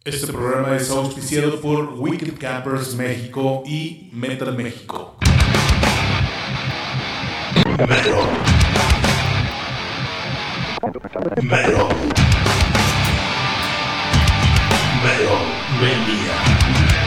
Este programa es auspiciado por Wicked Campers México y Metal México. Metal. Metal. Metal Mania.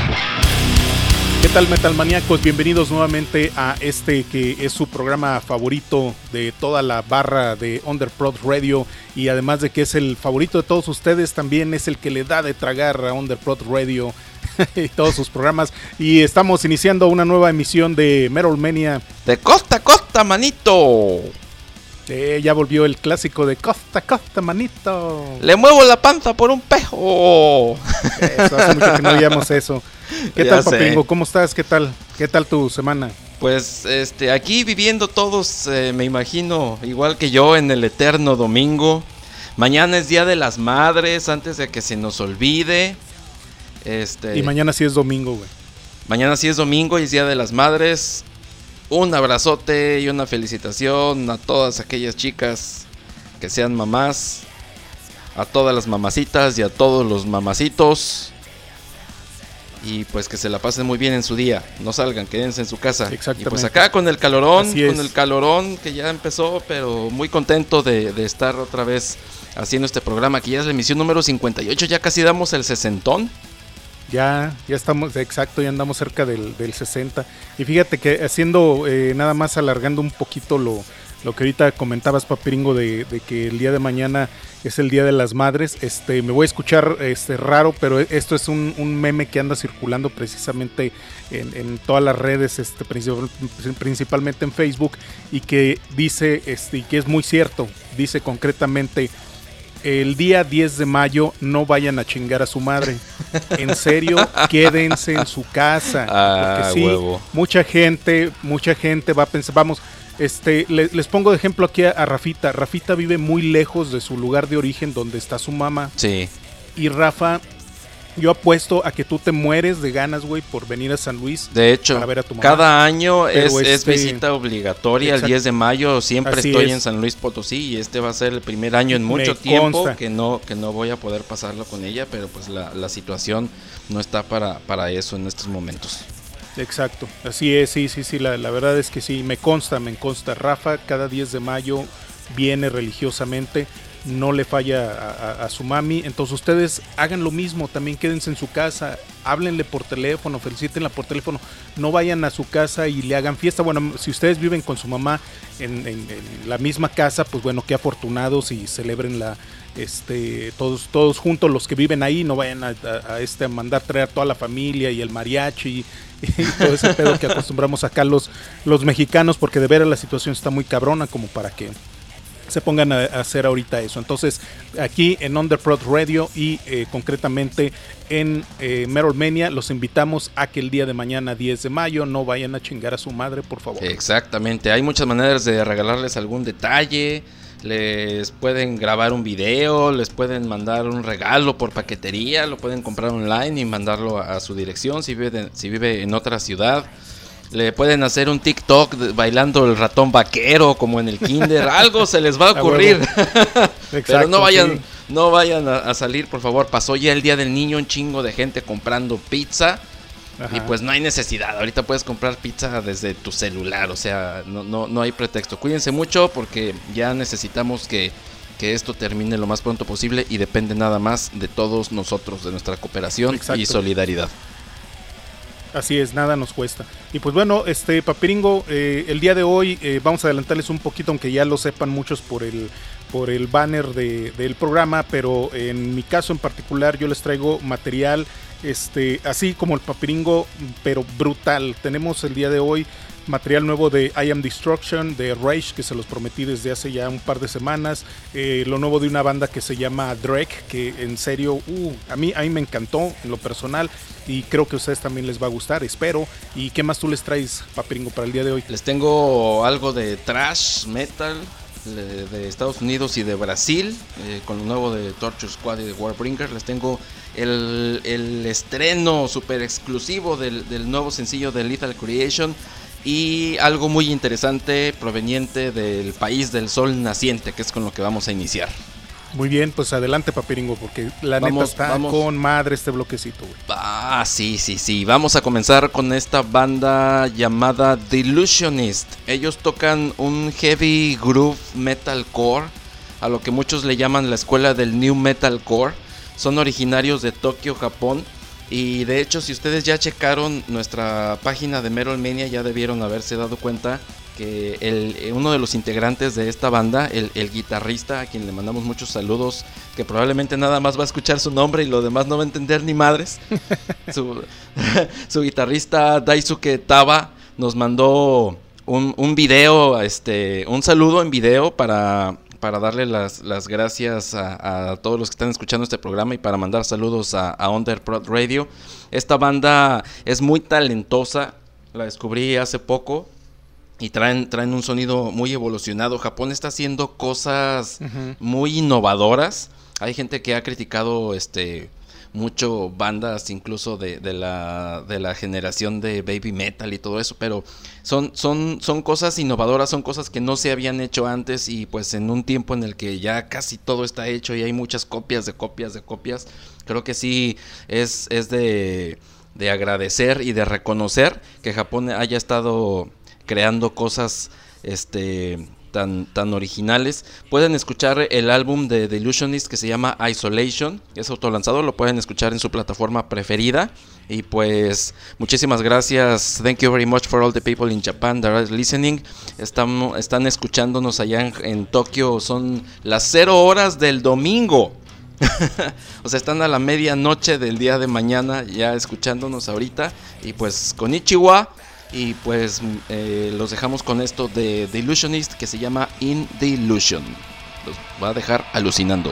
¿Qué tal, metalmaníacos? Bienvenidos nuevamente a este que es su programa favorito de toda la barra de Underprod Radio, y además de que es el favorito de todos ustedes, también es el que le da de tragar a Underprod Radio y todos sus programas. Y estamos iniciando una nueva emisión de Metal Mania. De costa a costa, manito. Ya volvió el clásico de costa a costa, manito. Le muevo la panza por un pejo. Eso, hace mucho que no oíamos eso. ¿Qué Ya tal, sé. Papingo? ¿Cómo estás? ¿Qué tal tu semana? Pues aquí viviendo todos, me imagino, igual que yo, en el eterno domingo. Mañana es Día de las Madres, antes de que se nos olvide. Y mañana sí es domingo, güey. Mañana sí es domingo y es Día de las Madres. Un abrazote y una felicitación a todas aquellas chicas que sean mamás, a todas las mamacitas y a todos los mamacitos. Y pues que se la pasen muy bien en su día, no salgan, quédense en su casa. Exactamente. Y pues acá con el calorón, Así es. con el calorón que ya empezó, pero muy contento de estar otra vez haciendo este programa, que ya es la emisión número 58, ya casi damos el 60. Ya estamos, exacto, ya andamos cerca del 60. Y fíjate que haciendo, nada más alargando un poquito lo que ahorita comentabas, Papiringo, de que el día de mañana es el Día de las Madres. Me voy a escuchar raro, pero esto es un meme que anda circulando precisamente en todas las redes, principalmente en Facebook, y que dice, y que es muy cierto, dice concretamente: el día 10 de mayo no vayan a chingar a su madre. En serio, quédense en su casa. Porque sí, huevo. mucha gente va a pensar, vamos, les pongo de ejemplo aquí a Rafita. Rafita vive muy lejos de su lugar de origen donde está su mamá. Sí. Y Rafa, yo apuesto a que tú te mueres de ganas, güey, por venir a San Luis. De hecho, para ver a tu mamá. cada año Pero es visita obligatoria. Exacto. El 10 de mayo siempre Así estoy es. en San Luis Potosí, y este va a ser el primer año en mucho Me tiempo consta. que no voy a poder pasarlo con ella, pero pues la situación no está para eso en estos momentos. Exacto, así es, sí, la verdad es que sí, me consta. Rafa cada 10 de mayo viene religiosamente, no le falla a su mami. Entonces ustedes hagan lo mismo, también quédense en su casa, háblenle por teléfono, felicítenla por teléfono, no vayan a su casa y le hagan fiesta. Bueno, si ustedes viven con su mamá en la misma casa, pues bueno, qué afortunados, y celebrenla todos juntos los que viven ahí. No vayan a mandar traer toda la familia y el mariachi y todo ese pedo que acostumbramos acá los mexicanos, porque de veras la situación está muy cabrona como para que se pongan a hacer ahorita eso. Entonces, aquí en Underprod Radio y concretamente en Metal Mania, los invitamos a que el día de mañana, 10 de mayo, no vayan a chingar a su madre, por favor. Exactamente, hay muchas maneras de regalarles algún detalle. Les pueden grabar un video, les pueden mandar un regalo por paquetería, lo pueden comprar online y mandarlo a su dirección si vive en otra ciudad. Le pueden hacer un TikTok bailando el ratón vaquero como en el kinder. Algo se les va a ocurrir. Exacto, pero no vayan sí. a salir, por favor. Pasó ya el Día del Niño, un chingo de gente comprando pizza. Ajá. Y pues no hay necesidad. Ahorita puedes comprar pizza desde tu celular. O sea, no hay pretexto. Cuídense mucho porque ya necesitamos que esto termine lo más pronto posible, y depende nada más de todos nosotros, de nuestra cooperación. Exacto. Y solidaridad. Así es, nada nos cuesta. Y pues bueno, Papiringo, el día de hoy vamos a adelantarles un poquito, aunque ya lo sepan muchos por el banner del programa, pero en mi caso en particular yo les traigo material así como el Papiringo, pero brutal. Tenemos el día de hoy material nuevo de I Am Destruction, de Rage, que se los prometí desde hace ya un par de semanas. Lo nuevo de una banda que se llama Drake, que en serio, a mí me encantó en lo personal, y creo que a ustedes también les va a gustar, espero. ¿Y qué más tú les traes, Papiringo, para el día de hoy? Les tengo algo de thrash metal de Estados Unidos y de Brasil, con lo nuevo de Torture Squad y de Warbringer. Les tengo el estreno super exclusivo del nuevo sencillo de Lethal Creation, y algo muy interesante proveniente del país del sol naciente, que es con lo que vamos a iniciar. Muy bien, pues adelante, Papiringo, porque la neta está con madre este bloquecito, güey. Sí. Vamos a comenzar con esta banda llamada Delusionist. Ellos tocan un heavy groove metalcore, a lo que muchos le llaman la escuela del new metalcore. Son originarios de Tokio, Japón. Y de hecho, si ustedes ya checaron nuestra página de Metal Mania, ya debieron haberse dado cuenta que uno de los integrantes de esta banda, el guitarrista, a quien le mandamos muchos saludos, que probablemente nada más va a escuchar su nombre y lo demás no va a entender ni madres, su guitarrista Daisuke Taba nos mandó un video, un saludo en video para darle las gracias a todos los que están escuchando este programa y para mandar saludos a Underprod Radio. Esta banda es muy talentosa, la descubrí hace poco. Y traen un sonido muy evolucionado. Japón está haciendo cosas muy innovadoras. Hay gente que ha criticado mucho bandas incluso de la generación de baby metal y todo eso, pero son cosas innovadoras, son cosas que no se habían hecho antes, y pues en un tiempo en el que ya casi todo está hecho y hay muchas copias de copias, creo que sí es de agradecer y de reconocer que Japón haya estado creando cosas tan originales. Pueden escuchar el álbum de Delusionist que se llama Isolation, es autolanzado, lo pueden escuchar en su plataforma preferida. Y pues muchísimas gracias, thank you very much for all the people in Japan that are listening. Están escuchándonos allá en Tokio, son las 0 horas del domingo. O sea, están a la medianoche del día de mañana ya escuchándonos ahorita. Y pues konnichiwa. Y pues los dejamos con esto de The Illusionist que se llama In the Illusion. Los va a dejar alucinando.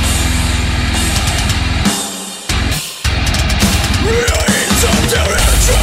Territory.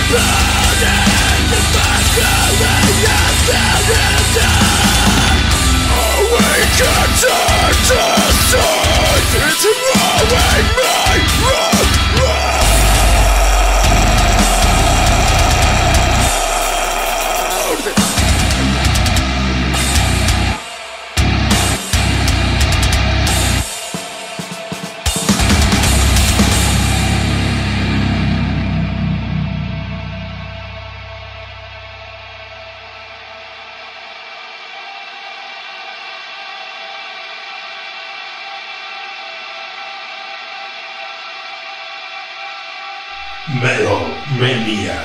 Metal Mania.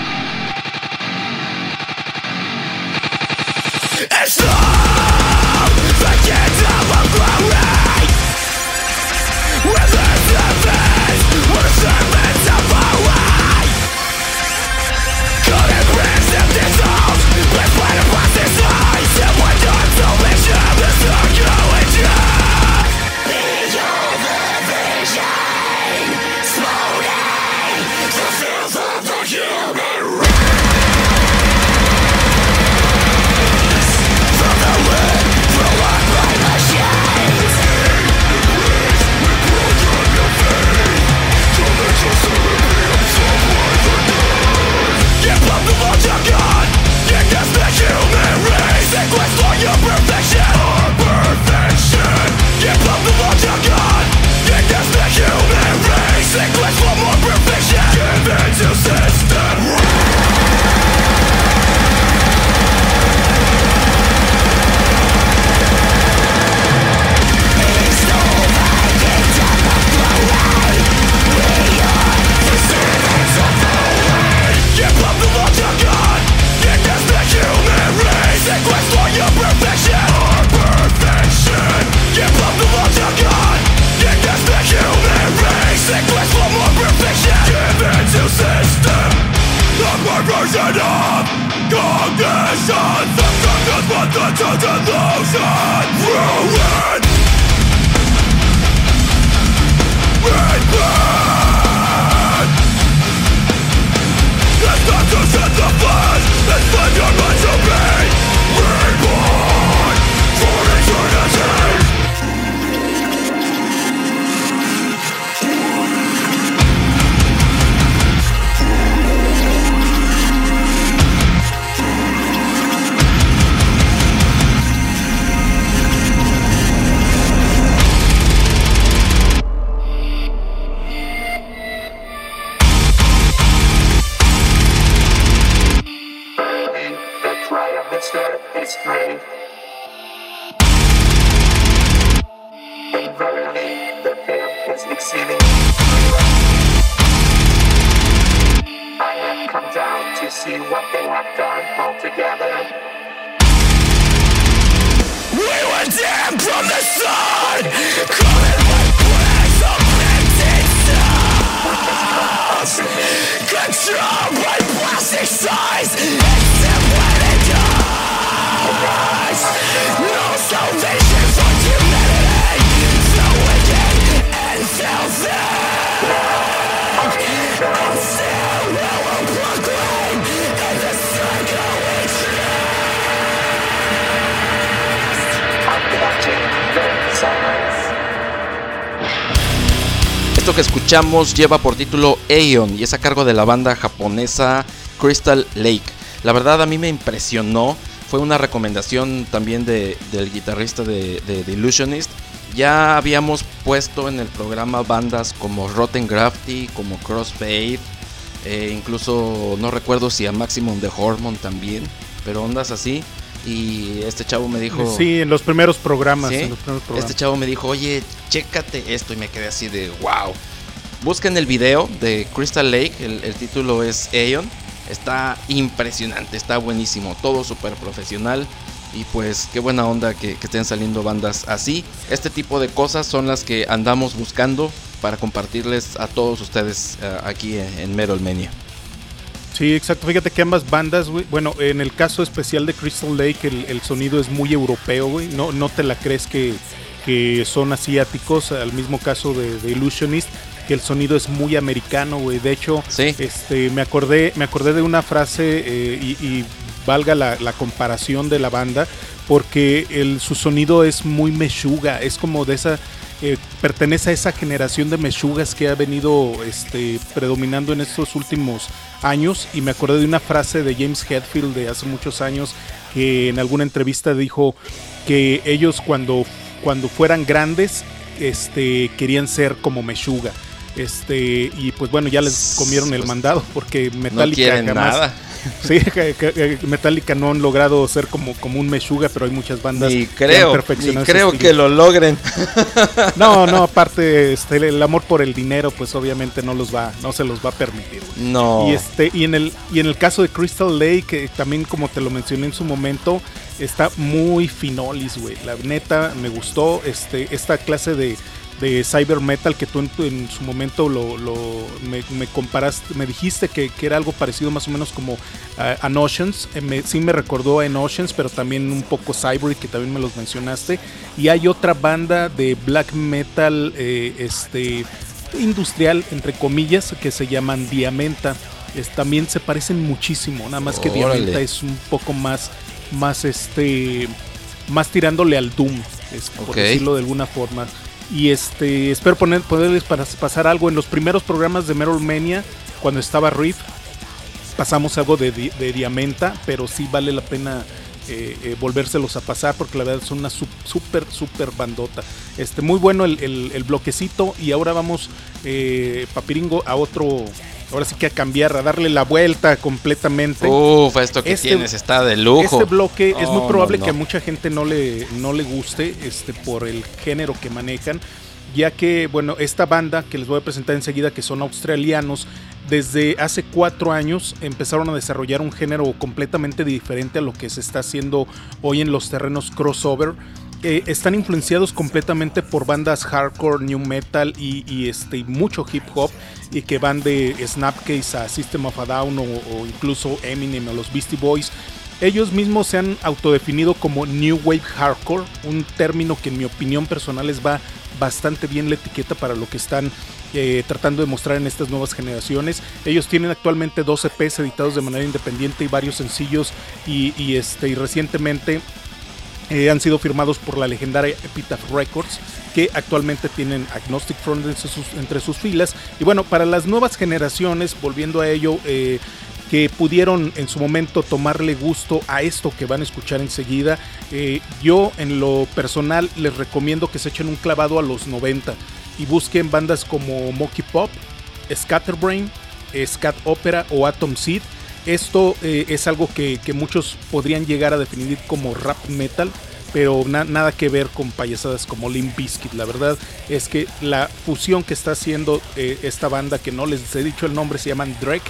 It's love, the kids of a glory. With the surface, with the servants of our way. Coded bricks and dissolved, with light across this ice. And when done, salvation, the circulation. Beyond the vision, slowly, the filth of the human race. From the wind, through our blind machines. Give up the law to God, against the human race. And quest for your perfection, our perfection. Give up the law to God, against the human race. And quest for more perfection. Give in to system. Give up the law to God, against the human race. And quest for your perfection, our perfection. Give up the law to God, against the human race. And quest for more perfection. Give in to system. The perversion of cognition. Sometimes but the delusion. Ruin. Rebirth. It's not to set the flesh, it's when you're meant to be reborn for eternity. History. And verily, the path is exceeding. I have come down to see what they have done altogether. We were damned from the sun, covered with bricks of painted stars, controlled by plastic size, exterminated. No salvation for humanity, so wicked and filthy. And still we will proclaim in the circle we trust. I'm watching the silence. Esto que escuchamos lleva por título Aeon y es a cargo de la banda japonesa Crystal Lake. La verdad a mí me impresionó. Fue una recomendación también del guitarrista de The Illusionist. Ya habíamos puesto en el programa bandas como Rotten Gravity, como Crossfade, incluso no recuerdo si a Maximum the Hormone también, pero ondas así. Y este chavo me dijo... Sí, en los primeros programas. ¿sí? En los primeros programas. Este chavo me dijo, oye, chécate esto, y me quedé así de wow. Busquen el video de Crystal Lake, el título es Aeon. Está impresionante, está buenísimo, todo súper profesional. Y pues qué buena onda que estén saliendo bandas así. Este tipo de cosas son las que andamos buscando para compartirles a todos ustedes aquí en Metal Mania. Sí, exacto. Fíjate que ambas bandas, güey. Bueno, en el caso especial de Crystal Lake, el sonido es muy europeo, güey. No te la crees que son asiáticos. Al mismo caso de Illusionist, el sonido es muy americano, güey. De hecho, sí. me acordé de una frase y valga la comparación de la banda, porque su sonido es muy Meshuggah, es como de esa... pertenece a esa generación de Meshuggahs que ha venido predominando en estos últimos años, y me acordé de una frase de James Hetfield de hace muchos años, que en alguna entrevista dijo que ellos cuando fueran grandes querían ser como Meshuggah, y pues bueno, ya les comieron el mandado, porque Metallica no quieren jamás, nada. Sí, Metallica no han logrado ser como un Meshuggah, pero hay muchas bandas ni que han perfeccionado ni creo que lo logren. No, aparte el amor por el dinero, pues obviamente no se los va a permitir. No. Y en el caso de Crystal Lake, que también, como te lo mencioné en su momento, está muy finolis, güey. La neta me gustó esta clase de cyber metal que tú en su momento me comparaste, me dijiste que era algo parecido más o menos como a Notions. Sí me recordó a Notions, pero también un poco Cyber, que también me los mencionaste. Y hay otra banda de black metal industrial, entre comillas, que se llaman Diamenta. También se parecen muchísimo, nada más que Diamenta es un poco más tirándole al Doom, por decirlo de alguna forma. Y espero poderles pasar algo. En los primeros programas de Metal Mania, cuando estaba Riff, pasamos algo de Diamenta, pero sí vale la pena volvérselos a pasar, porque la verdad son una super bandota. Muy bueno el bloquecito. Y ahora vamos, Papiringo, a otro. Ahora sí que a cambiar, a darle la vuelta completamente. Esto que tienes está de lujo. Este bloque es muy probable que a mucha gente no le guste por el género que manejan, ya que, bueno, esta banda que les voy a presentar enseguida, que son australianos, desde hace 4 años empezaron a desarrollar un género completamente diferente a lo que se está haciendo hoy en los terrenos crossover. Están influenciados completamente por bandas hardcore, new metal y mucho hip hop, y que van de Snapcase a System of a Down o incluso Eminem o los Beastie Boys. Ellos mismos se han autodefinido como New Wave Hardcore, un término que en mi opinión personal les va bastante bien la etiqueta para lo que están tratando de mostrar en estas nuevas generaciones. Ellos tienen actualmente 2 EPs editados de manera independiente y varios sencillos, y recientemente han sido firmados por la legendaria Epitaph Records, que actualmente tienen Agnostic Front entre sus filas. Y bueno, para las nuevas generaciones, volviendo a ello, que pudieron en su momento tomarle gusto a esto que van a escuchar enseguida, yo en lo personal les recomiendo que se echen un clavado a los 90 y busquen bandas como Monkey Pop, Scatterbrain, Scat Opera o Atom Seed. Esto es algo que muchos podrían llegar a definir como rap metal, pero nada que ver con payasadas como Limp Bizkit. La verdad es que la fusión que está haciendo esta banda, que no les he dicho el nombre, se llaman Drake,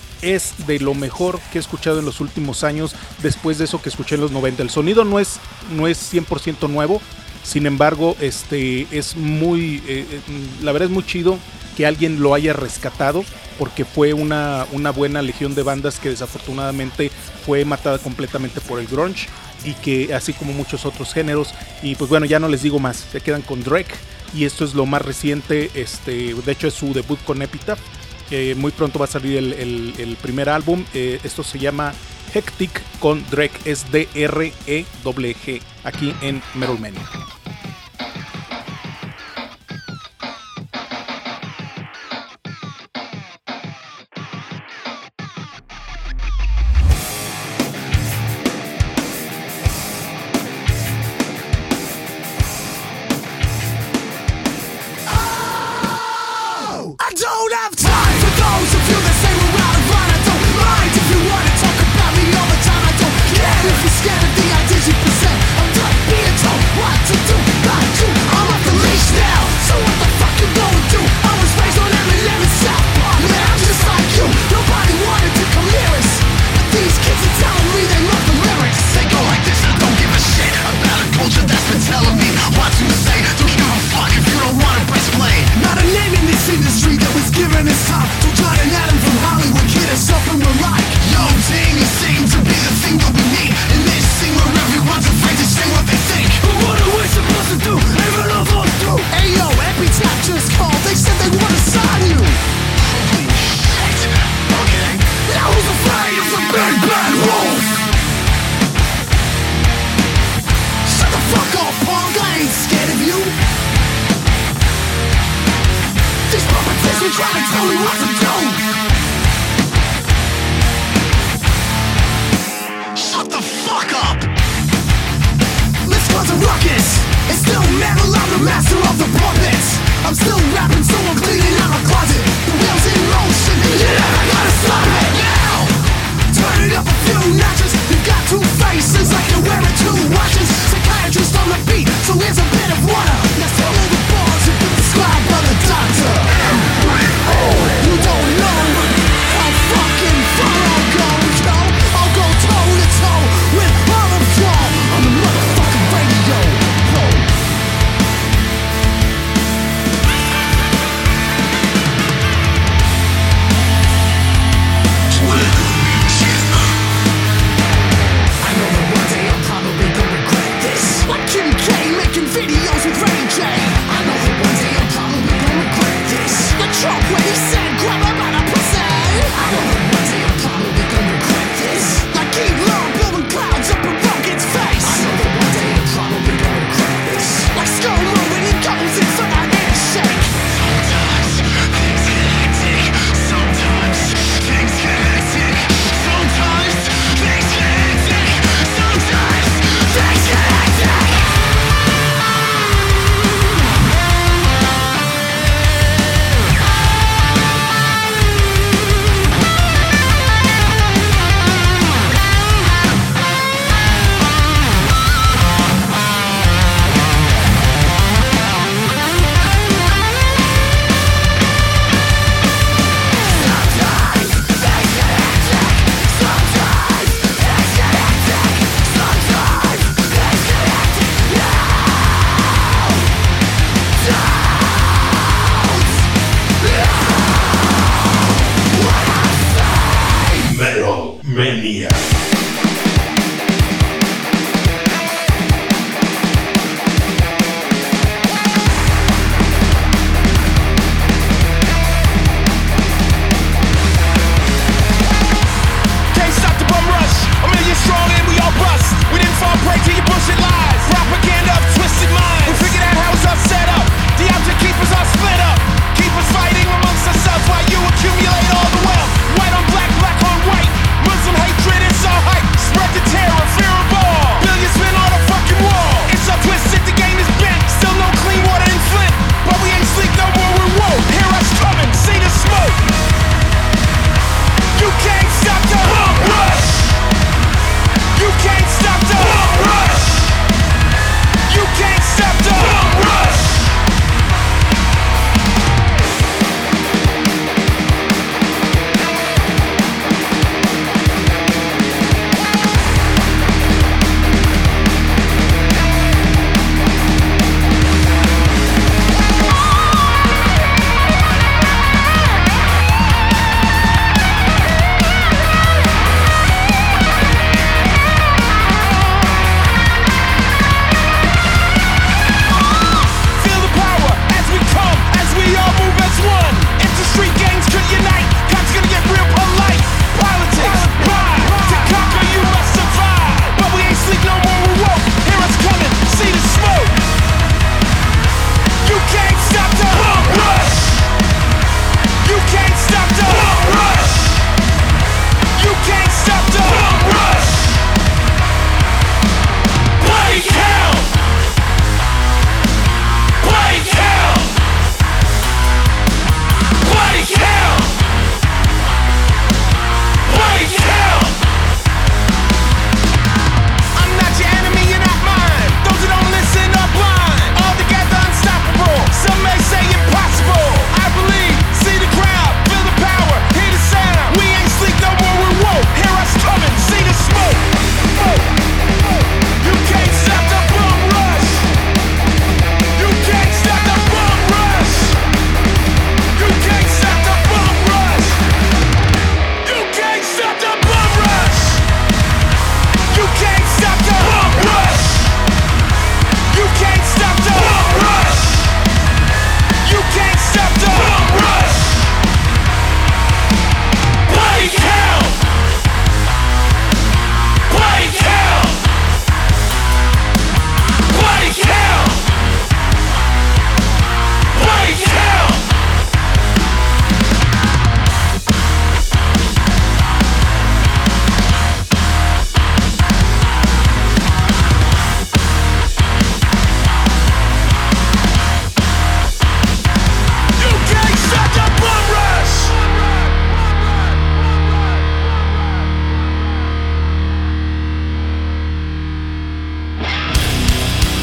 es de lo mejor que he escuchado en los últimos años, después de eso que escuché en los 90. El sonido no es 100% nuevo, sin embargo, es muy, la verdad es muy chido que alguien lo haya rescatado, porque fue una buena legión de bandas que desafortunadamente fue matada completamente por el grunge, y que así como muchos otros géneros. Y pues bueno, ya no les digo más, se quedan con Drake, y esto es lo más reciente. De hecho es su debut con Epitaph. Muy pronto va a salir el primer álbum. Esto se llama Hectic con Drake, es DREG, aquí en Metal Mania. Scared of the ideas you present. I'm done being told what to do. try to tell me what to do. Shut the fuck up. This was a ruckus. It's still metal, I'm the master of the puppets. I'm still rapping, so I'm cleaning out my closet. The wheel's in motion, you never gotta stop it. Now, turn it up a few notches. You've got two faces like you're wearing two watches. Psychiatrist on the beat, so here's a bit of water. Let's follow the bars you've been prescribed by the doctor. You don't know how fucking far I'll go, yo. I'll go toe to toe with all of y'all on the motherfucking radio.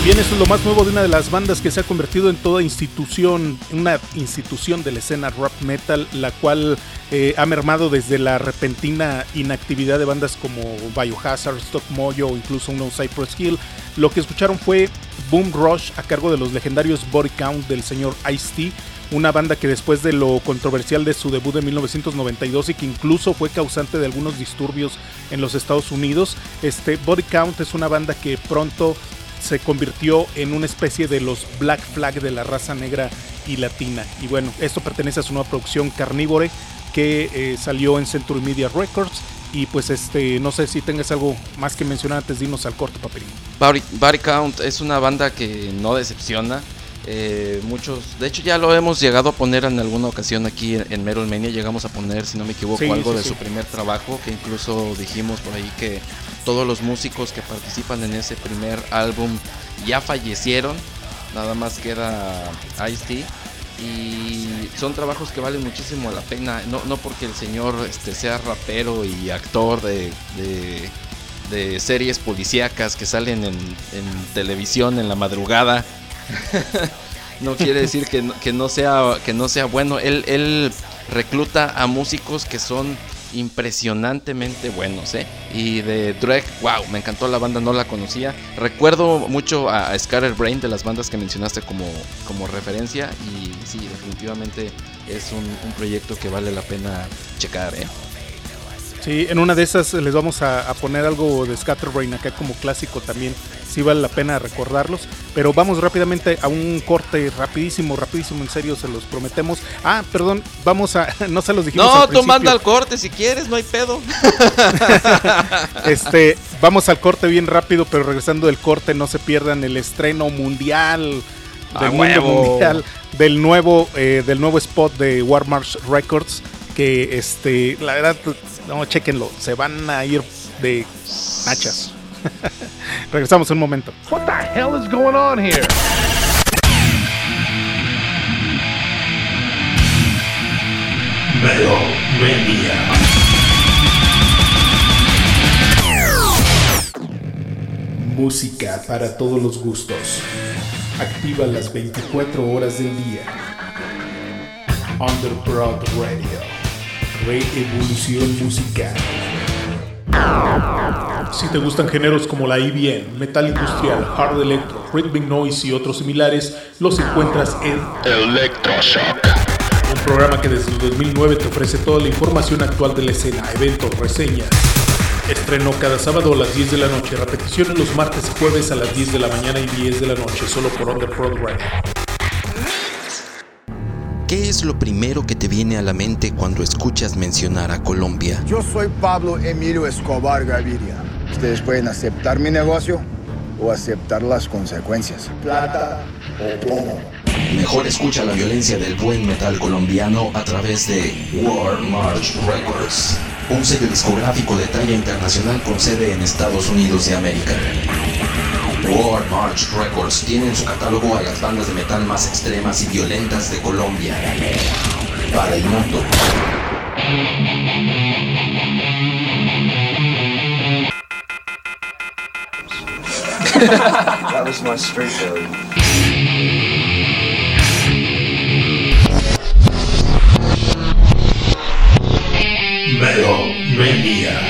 Bien, eso es lo más nuevo de una de las bandas que se ha convertido en toda institución, una institución de la escena rap metal, la cual ha mermado desde la repentina inactividad de bandas como Biohazard, Stock Mojo o incluso uno Cypress Hill. Lo que escucharon fue Boom Rush a cargo de los legendarios Body Count del señor Ice-T, una banda que después de lo controversial de su debut de 1992 y que incluso fue causante de algunos disturbios en los Estados Unidos, Body Count es una banda que pronto se convirtió en una especie de los Black Flag de la raza negra y latina. Y bueno, esto pertenece a su nueva producción Carnivore, que salió en Century Media Records. Y pues no sé si tengas algo más que mencionar antes de irnos al corte, Paperín. Body Count es una banda que no decepciona. Muchos, de hecho ya lo hemos llegado a poner en alguna ocasión aquí en Metal Mania. Llegamos a poner, si no me equivoco, algo de su primer trabajo, que incluso dijimos por ahí que todos los músicos que participan en ese primer álbum ya fallecieron, nada más queda Ice-T. Y son trabajos que valen muchísimo la pena, no porque el señor sea rapero y actor de series policíacas que salen en televisión en la madrugada. No quiere decir que no sea bueno. Él recluta a músicos que son impresionantemente buenos, Y de Drake, wow, me encantó la banda, no la conocía. Recuerdo mucho a Scatterbrain, de las bandas que mencionaste como referencia. Y sí, definitivamente es un proyecto que vale la pena checar, Sí, en una de esas les vamos a poner algo de Scatterbrain acá como clásico también. Sí vale la pena recordarlos. Pero vamos rápidamente a un corte rapidísimo, en serio, se los prometemos. Ah, perdón, no se los dijimos al principio. No, tú manda al corte si quieres, no hay pedo. Vamos al corte bien rápido, pero regresando del corte no se pierdan el estreno mundial del nuevo spot de War March Records, que la verdad, no, chéquenlo, se van a ir de nachas. Regresamos en un momento. What the hell is going on here? Metal Mania. Música para todos los gustos. Activa las 24 horas del día. Underground Radio. Reevolución musical. Si te gustan géneros como la EBM, metal industrial, hard electro, rhythmic noise y otros similares, los encuentras en Electroshock, un programa que desde el 2009 te ofrece toda la información actual de la escena, eventos, reseñas. Estreno cada sábado a las 10 de la noche, repeticiones los martes y jueves a las 10 de la mañana y 10 de la noche, solo por Underground Radio. ¿Qué es lo primero que te viene a la mente cuando escuchas mencionar a Colombia? Yo soy Pablo Emilio Escobar Gaviria. Ustedes pueden aceptar mi negocio o aceptar las consecuencias. Plata o plomo. Mejor escucha la violencia del buen metal colombiano a través de War March Records, un sello discográfico de talla internacional con sede en Estados Unidos de América. War March Records tiene en su catálogo a las bandas de metal más extremas y violentas de Colombia para el mundo. That was my street code. Metal Mania.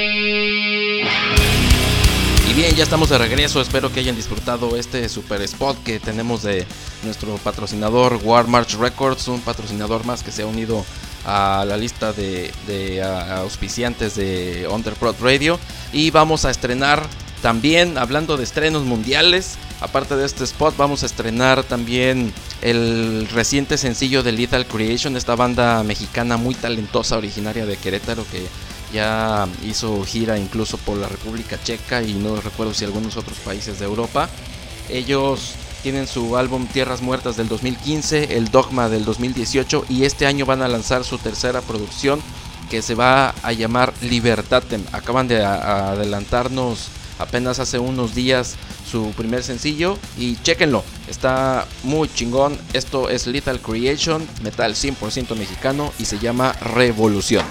Y bien, ya estamos de regreso, espero que hayan disfrutado este super spot que tenemos de nuestro patrocinador War March Records, un patrocinador más que se ha unido a la lista de auspiciantes de Underground Radio. Y vamos a estrenar también, hablando de estrenos mundiales, aparte de este spot, vamos a estrenar también el reciente sencillo de Lethal Creation, esta banda mexicana muy talentosa, originaria de Querétaro, que ya hizo gira incluso por la República Checa y no recuerdo si algunos otros países de Europa. Ellos tienen su álbum Tierras Muertas del 2015, el Dogma del 2018 y este año van a lanzar su tercera producción que se va a llamar Libertatem. Acaban de adelantarnos apenas hace unos días su primer sencillo y chéquenlo, está muy chingón. Esto es Lethal Creation, metal 100% mexicano y se llama Revolución.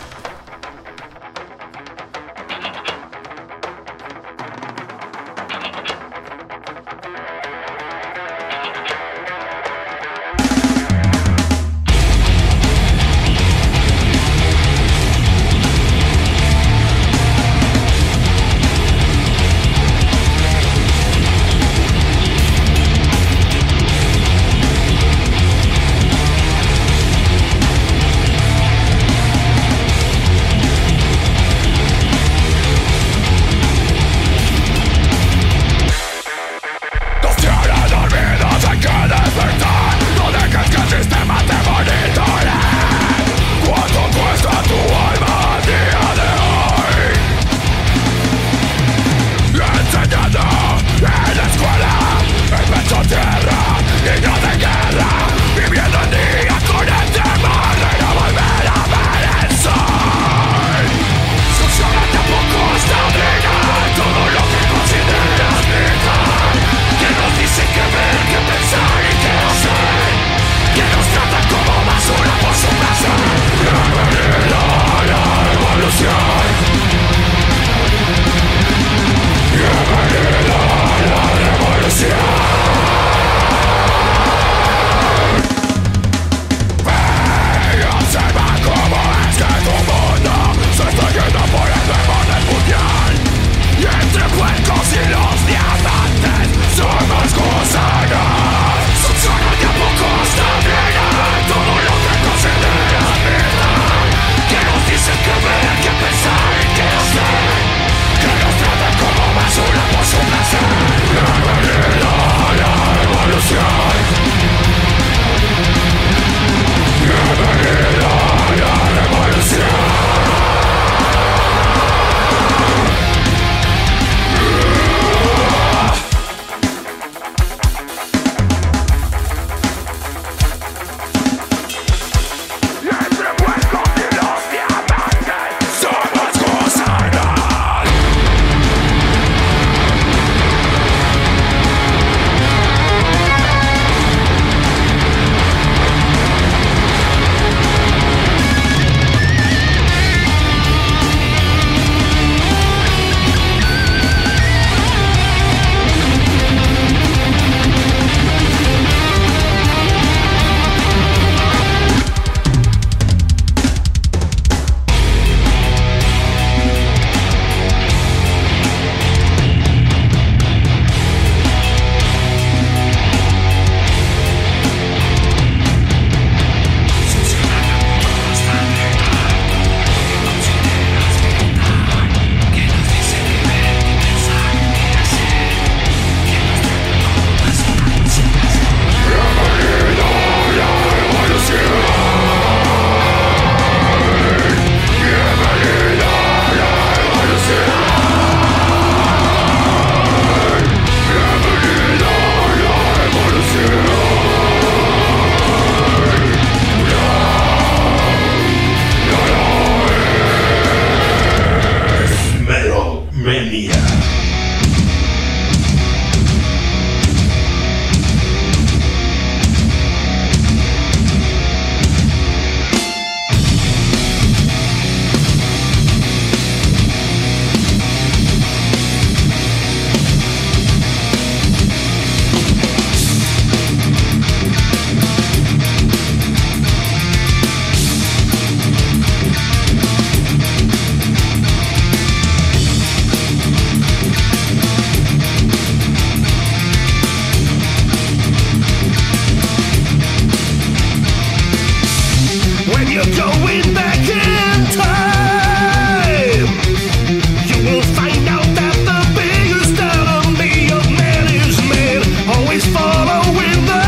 we're going back in time. You will find out that the biggest enemy of man is man, always following the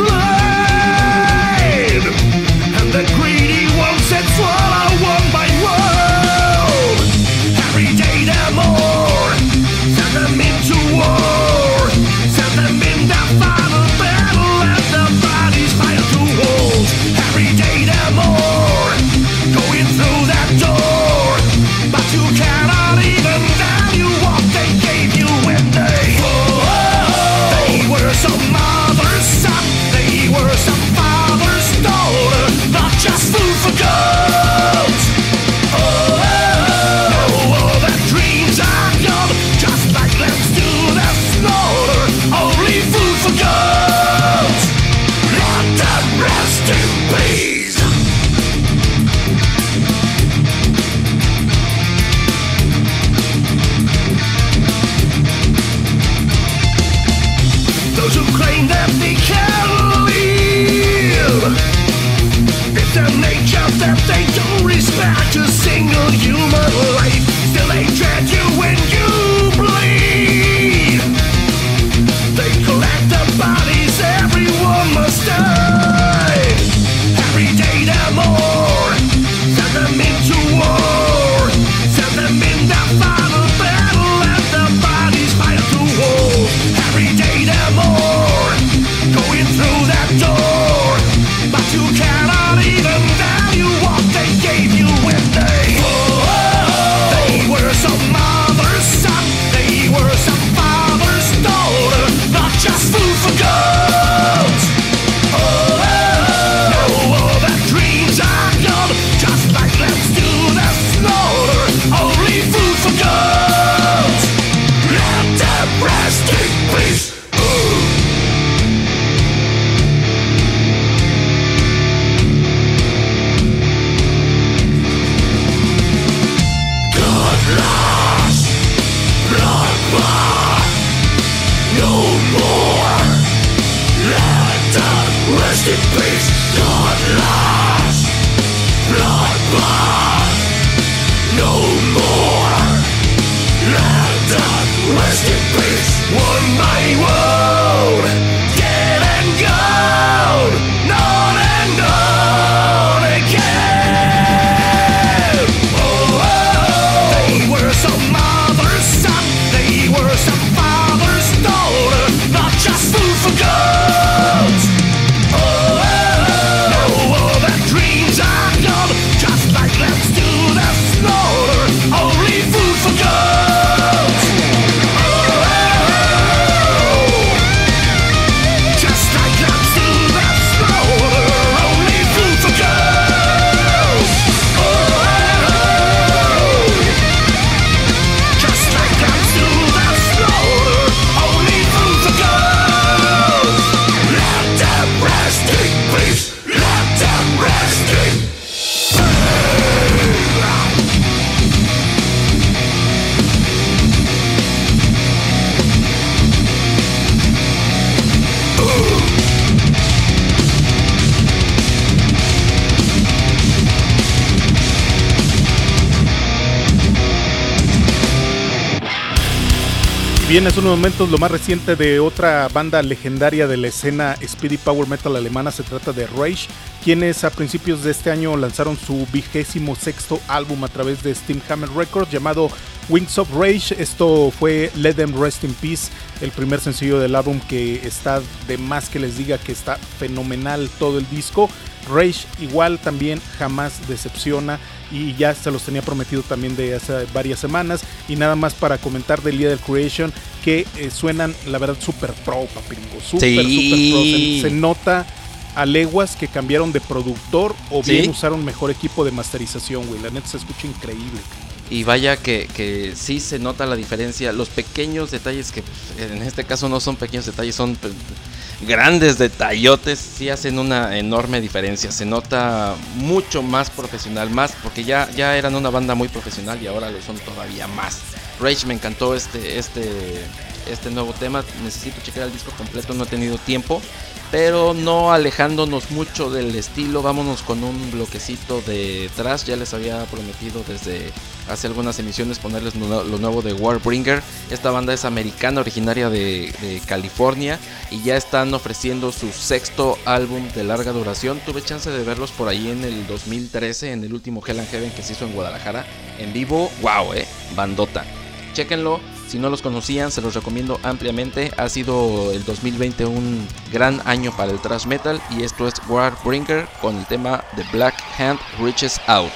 blind. And the greedy ones that swallow one by one. Every day they're more, send them into war, send them in the final battle, and the bodies fire to walls. Every day they're more, going through that door, but you cannot even value what they gave you when they were some mother's son, they were some father's daughter, not just food for goats. Their dreams are gone, just like lambs to the slaughter, only food for goats. Let them rest in peace. Those who claim that they can live, it's their nature that they don't respect a single human life. Still they dread you when you bleed. They collect the bodies, everyone must die. Every day they're more, send them into war, send them in the final battle, and the bodies fire to war. Every day they're more, going through that door, but you cannot even value what they gave you when they were some mother's son, they were some father's daughter, not just food for goats. Their dreams are gone, just like lambs to the slaughter, only food for goats. Let them rest in peace. God lost, blood, no more. Let them rest in peace. God lost, blood, no more. Let them rest in peace. One by one, dead and gone, none and none again. They were some mother's son, they were some father's daughter, not just food for goats. Their dreams are gone, just like lambs to the slaughter, only food for goats. Just like lambs to the slaughter, only food for goats. Just like lambs to the slaughter, only food for goats. Let them rest in peace. Let them rest in peace. Bien, es unos momentos lo más reciente de otra banda legendaria de la escena Speedy Power Metal alemana. Se trata de Rage, quienes a principios de este año lanzaron su 26º álbum a través de Steamhammer Records llamado Wings of Rage. Esto fue Let Them Rest in Peace, el primer sencillo del álbum, que está de más que les diga que está fenomenal todo el disco. Rage igual también jamás decepciona, y ya se los tenía prometido también de hace varias semanas. Y nada más para comentar del Leader Creation, que suenan la verdad super pro, papingo, super pro. Se nota a leguas que cambiaron de productor o bien usaron mejor equipo de masterización, güey. La neta se escucha increíble. Y vaya que sí se nota la diferencia, los pequeños detalles que en este caso no son pequeños detalles, son grandes detallotes, sí hacen una enorme diferencia. Se nota mucho más profesional, más porque ya eran una banda muy profesional y ahora lo son todavía más. Rage, me encantó este nuevo tema. Necesito checar el disco completo, no he tenido tiempo, pero no alejándonos mucho del estilo. Vámonos con un bloquecito de thrash. Ya les había prometido desde hace algunas emisiones ponerles lo nuevo de Warbringer. Esta banda es americana, originaria de California, y ya están ofreciendo su 6º álbum de larga duración. Tuve chance de verlos por ahí en el 2013, en el último Hell and Heaven que se hizo en Guadalajara en vivo. Wow, bandota. Chéquenlo, si no los conocían se los recomiendo ampliamente. Ha sido el 2020 un gran año para el thrash metal, y esto es Warbringer con el tema The Black Hand Reaches Out.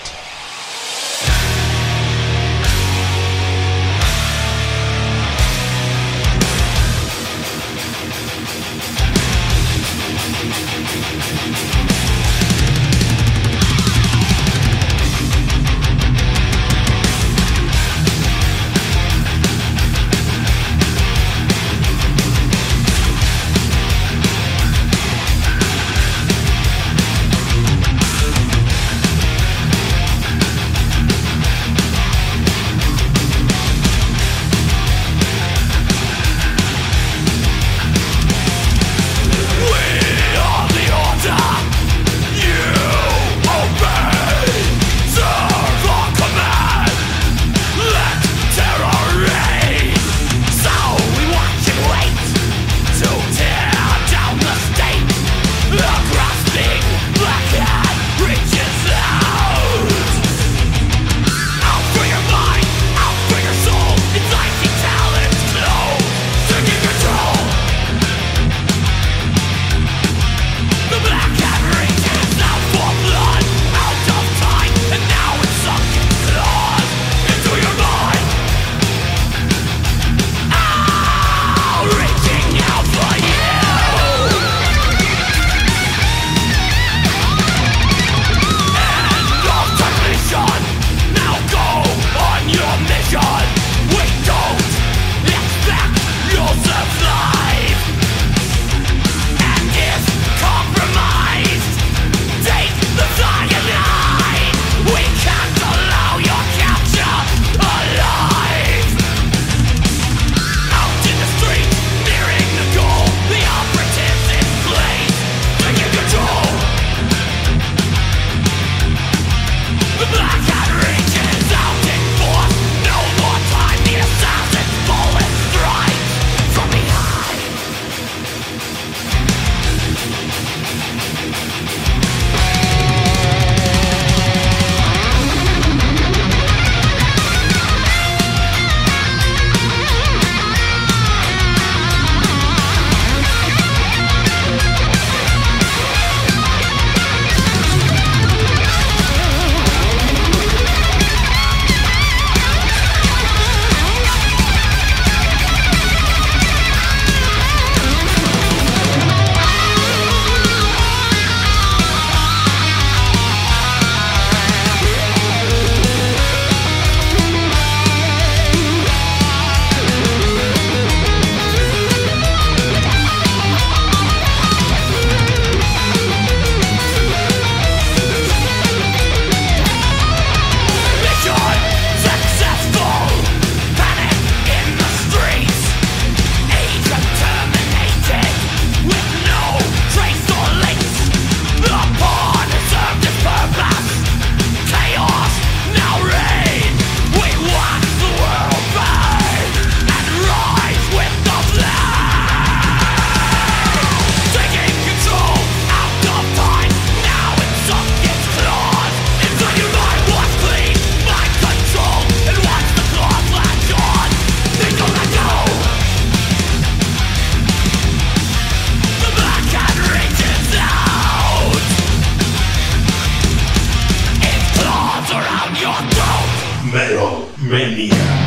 Metal Mania.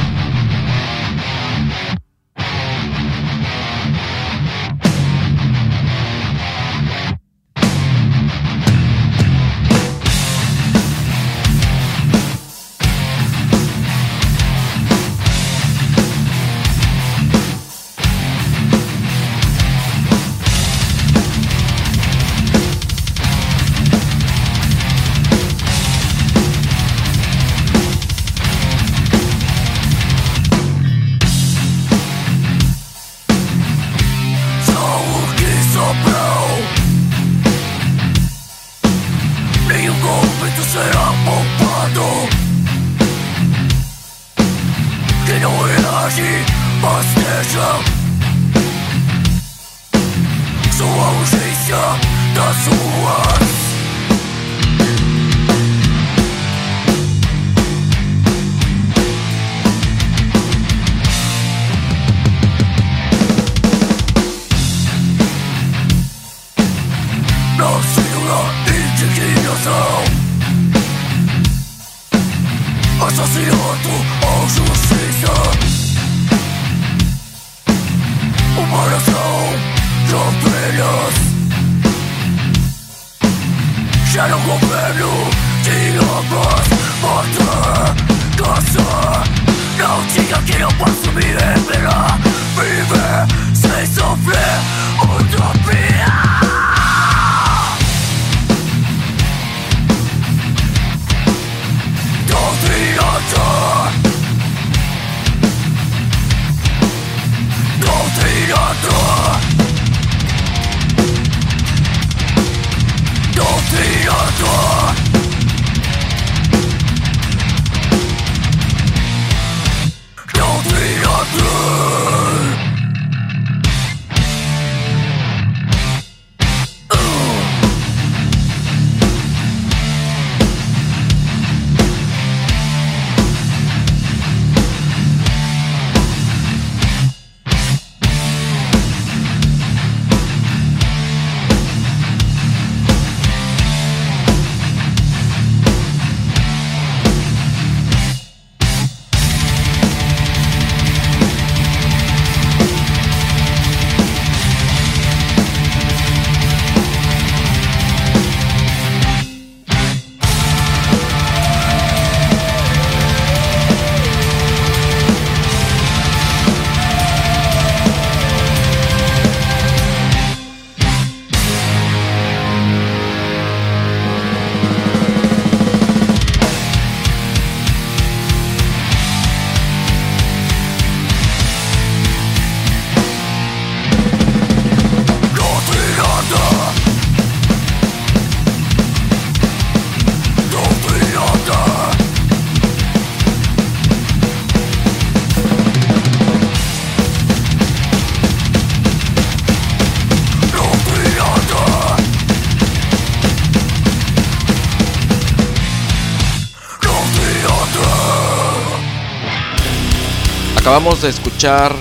Acabamos de escuchar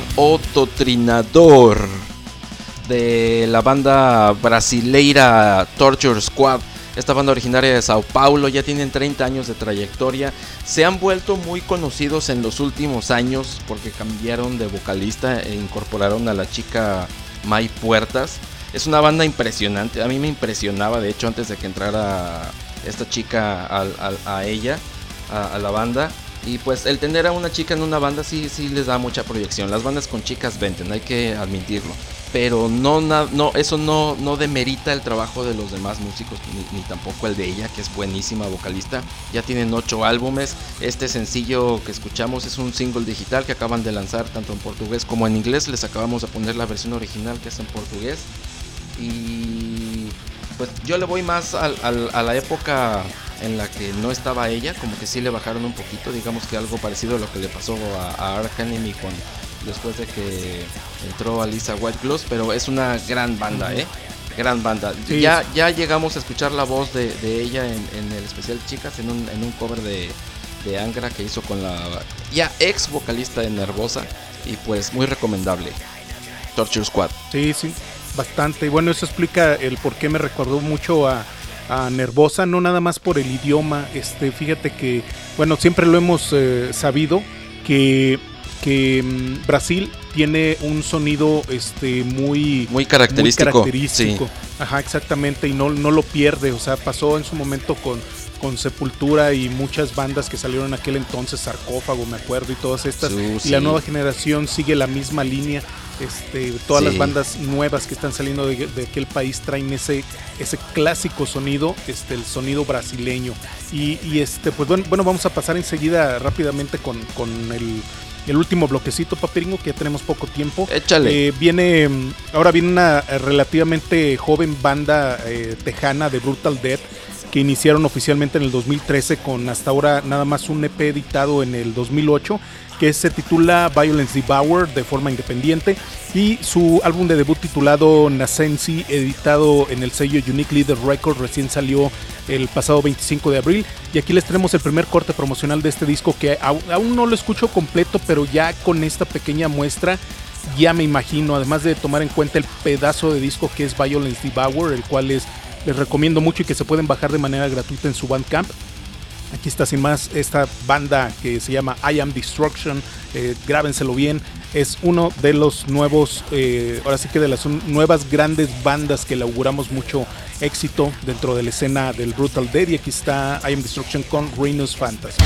Ototrinador de la banda brasileira Torture Squad. Esta banda originaria de Sao Paulo, ya tienen 30 años de trayectoria. Se han vuelto muy conocidos en los últimos años porque cambiaron de vocalista e incorporaron a la chica May Puertas. Es una banda impresionante, a mí me impresionaba de hecho antes de que entrara esta chica a la banda. Y pues el tener a una chica en una banda sí les da mucha proyección. Las bandas con chicas venden, hay que admitirlo. Pero eso no demerita el trabajo de los demás músicos, ni tampoco el de ella, que es buenísima vocalista. Ya tienen 8 álbumes. Este sencillo que escuchamos es un single digital que acaban de lanzar tanto en portugués como en inglés. Les acabamos de poner la versión original que es en portugués. Y pues yo le voy más a la época en la que no estaba ella, como que sí le bajaron un poquito, digamos que algo parecido a lo que le pasó a Arch Enemy después de que entró Alissa White-Gloss, pero es una gran banda, gran banda. Sí, ya llegamos a escuchar la voz de ella en el especial Chicas, en un cover de Angra que hizo con la ya ex vocalista de Nervosa, y pues muy recomendable, Torture Squad. Sí, bastante. Bueno, eso explica el por qué me recordó mucho a Nervosa, no nada más por el idioma. Fíjate que, bueno, siempre lo hemos sabido que Brasil tiene un sonido muy característico. Sí. Ajá, exactamente, y no lo pierde. O sea, pasó en su momento con Sepultura y muchas bandas que salieron en aquel entonces, Sarcófago, me acuerdo, y todas estas. Y la nueva generación sigue la misma línea. Todas las bandas nuevas que están saliendo de aquel país traen ese clásico sonido, el sonido brasileño. Y pues bueno, vamos a pasar enseguida rápidamente con el último bloquecito, Papiringo, que ya tenemos poco tiempo. Échale. Ahora viene una relativamente joven banda tejana de Brutal Death, que iniciaron oficialmente en el 2013 con hasta ahora nada más un EP editado en el 2008, que se titula Violence Devour de forma independiente, y su álbum de debut titulado Nascency, editado en el sello Unique Leader Records, recién salió el pasado 25 de abril. Y aquí les tenemos el primer corte promocional de este disco, que aún no lo escucho completo, pero ya con esta pequeña muestra ya me imagino, además de tomar en cuenta el pedazo de disco que es Violence Devour, el cual les recomiendo mucho y que se pueden bajar de manera gratuita en su Bandcamp. Aquí está sin más esta banda que se llama I Am Destruction, grábenselo bien, es uno de los nuevos, ahora sí que de las nuevas grandes bandas que le auguramos mucho éxito dentro de la escena del Brutal Dead, y aquí está I Am Destruction con Rhinus Fantasy.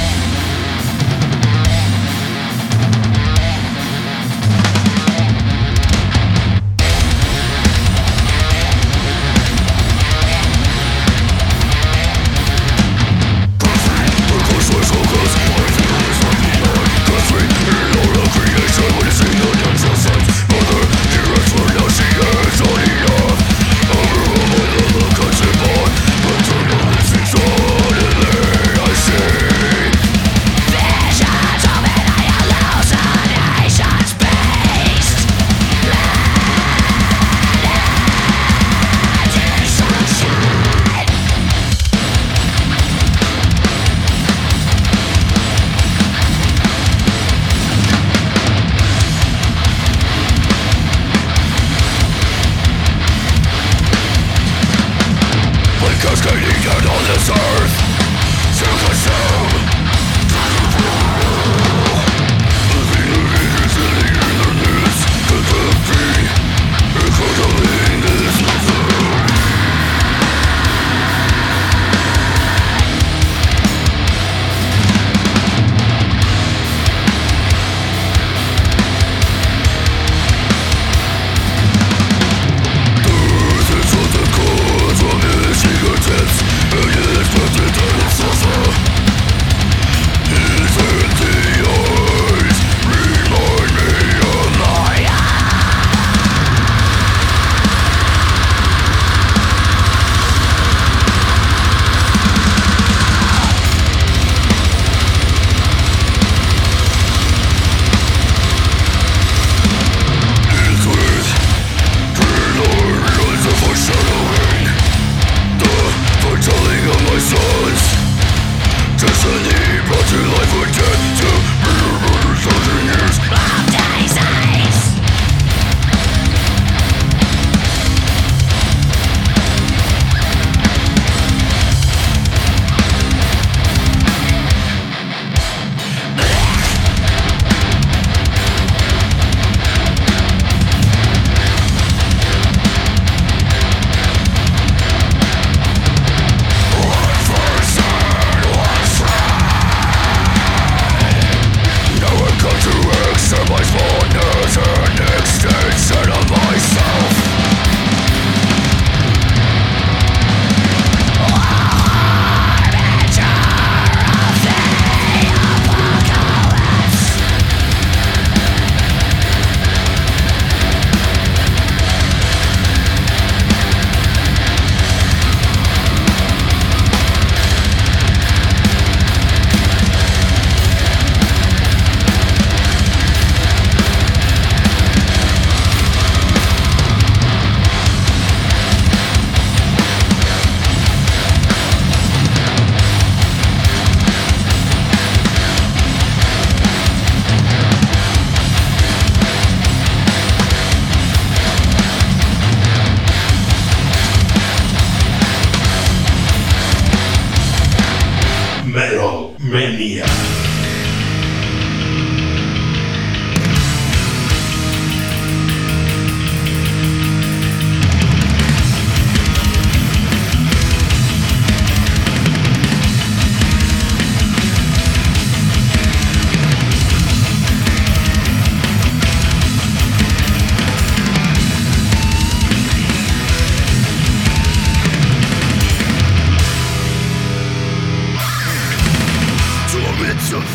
Metal Mania. To a midst of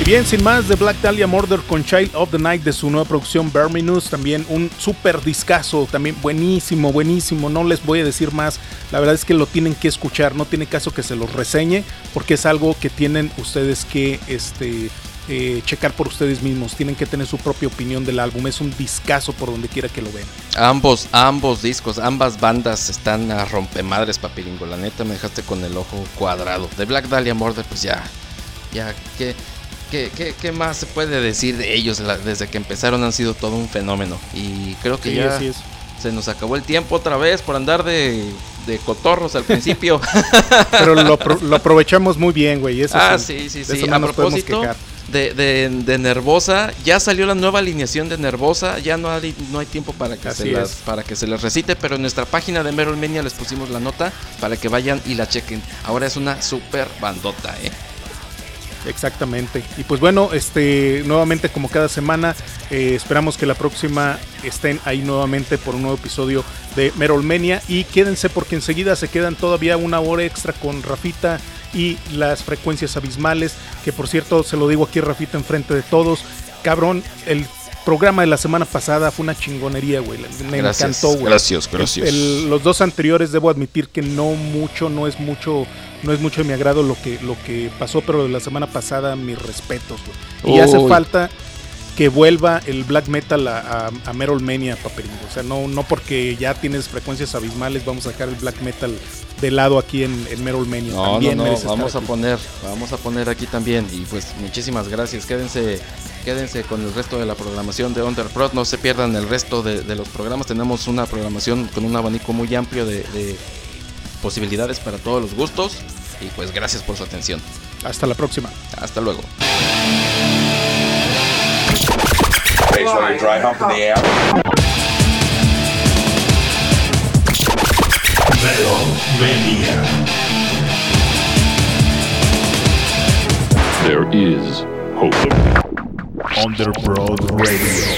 Bien, sin más, de Black Dahlia Murder con Child of the Night de su nueva producción Verminous, también un super discazo, también buenísimo, no les voy a decir más, la verdad es que lo tienen que escuchar, no tiene caso que se los reseñe, porque es algo que tienen ustedes que checar por ustedes mismos, tienen que tener su propia opinión del álbum, es un discazo por donde quiera que lo vean. Ambos discos, ambas bandas están a rompemadres, Papiringo, la neta me dejaste con el ojo cuadrado. De Black Dahlia Murder, pues ya, ¿qué más se puede decir de ellos? Desde que empezaron han sido todo un fenómeno. Y creo que sí, ya se nos acabó el tiempo otra vez por andar de cotorros al principio. Pero lo aprovechamos muy bien, güey. Sí. A propósito de Nervosa, ya salió la nueva alineación de Nervosa. Ya no hay tiempo para que se les recite, pero en nuestra página de Metal Mania les pusimos la nota para que vayan y la chequen. Ahora es una super bandota, Exactamente. Y pues bueno, nuevamente como cada semana, esperamos que la próxima estén ahí nuevamente por un nuevo episodio de Metal Mania. Y quédense porque enseguida se quedan todavía una hora extra con Rafita y las frecuencias abismales. Que por cierto, se lo digo aquí Rafita enfrente de todos. Cabrón, el programa de la semana pasada fue una chingonería, güey. Me encantó, güey. Gracias. Los dos anteriores debo admitir que no es mucho de mi agrado lo que pasó, pero de la semana pasada mis respetos, güey. Y hace falta que vuelva el black metal a Metal Mania, Papiringo. O sea, no porque ya tienes frecuencias abismales vamos a dejar el black metal de lado aquí en Metal Mania. No, vamos a poner aquí también. Y pues muchísimas gracias. Quédense con el resto de la programación de Underprod. No se pierdan el resto de los programas. Tenemos una programación con un abanico muy amplio de posibilidades para todos los gustos. Y pues gracias por su atención. Hasta la próxima. Hasta luego. Metal Mania. There is hope. Underprod Radio.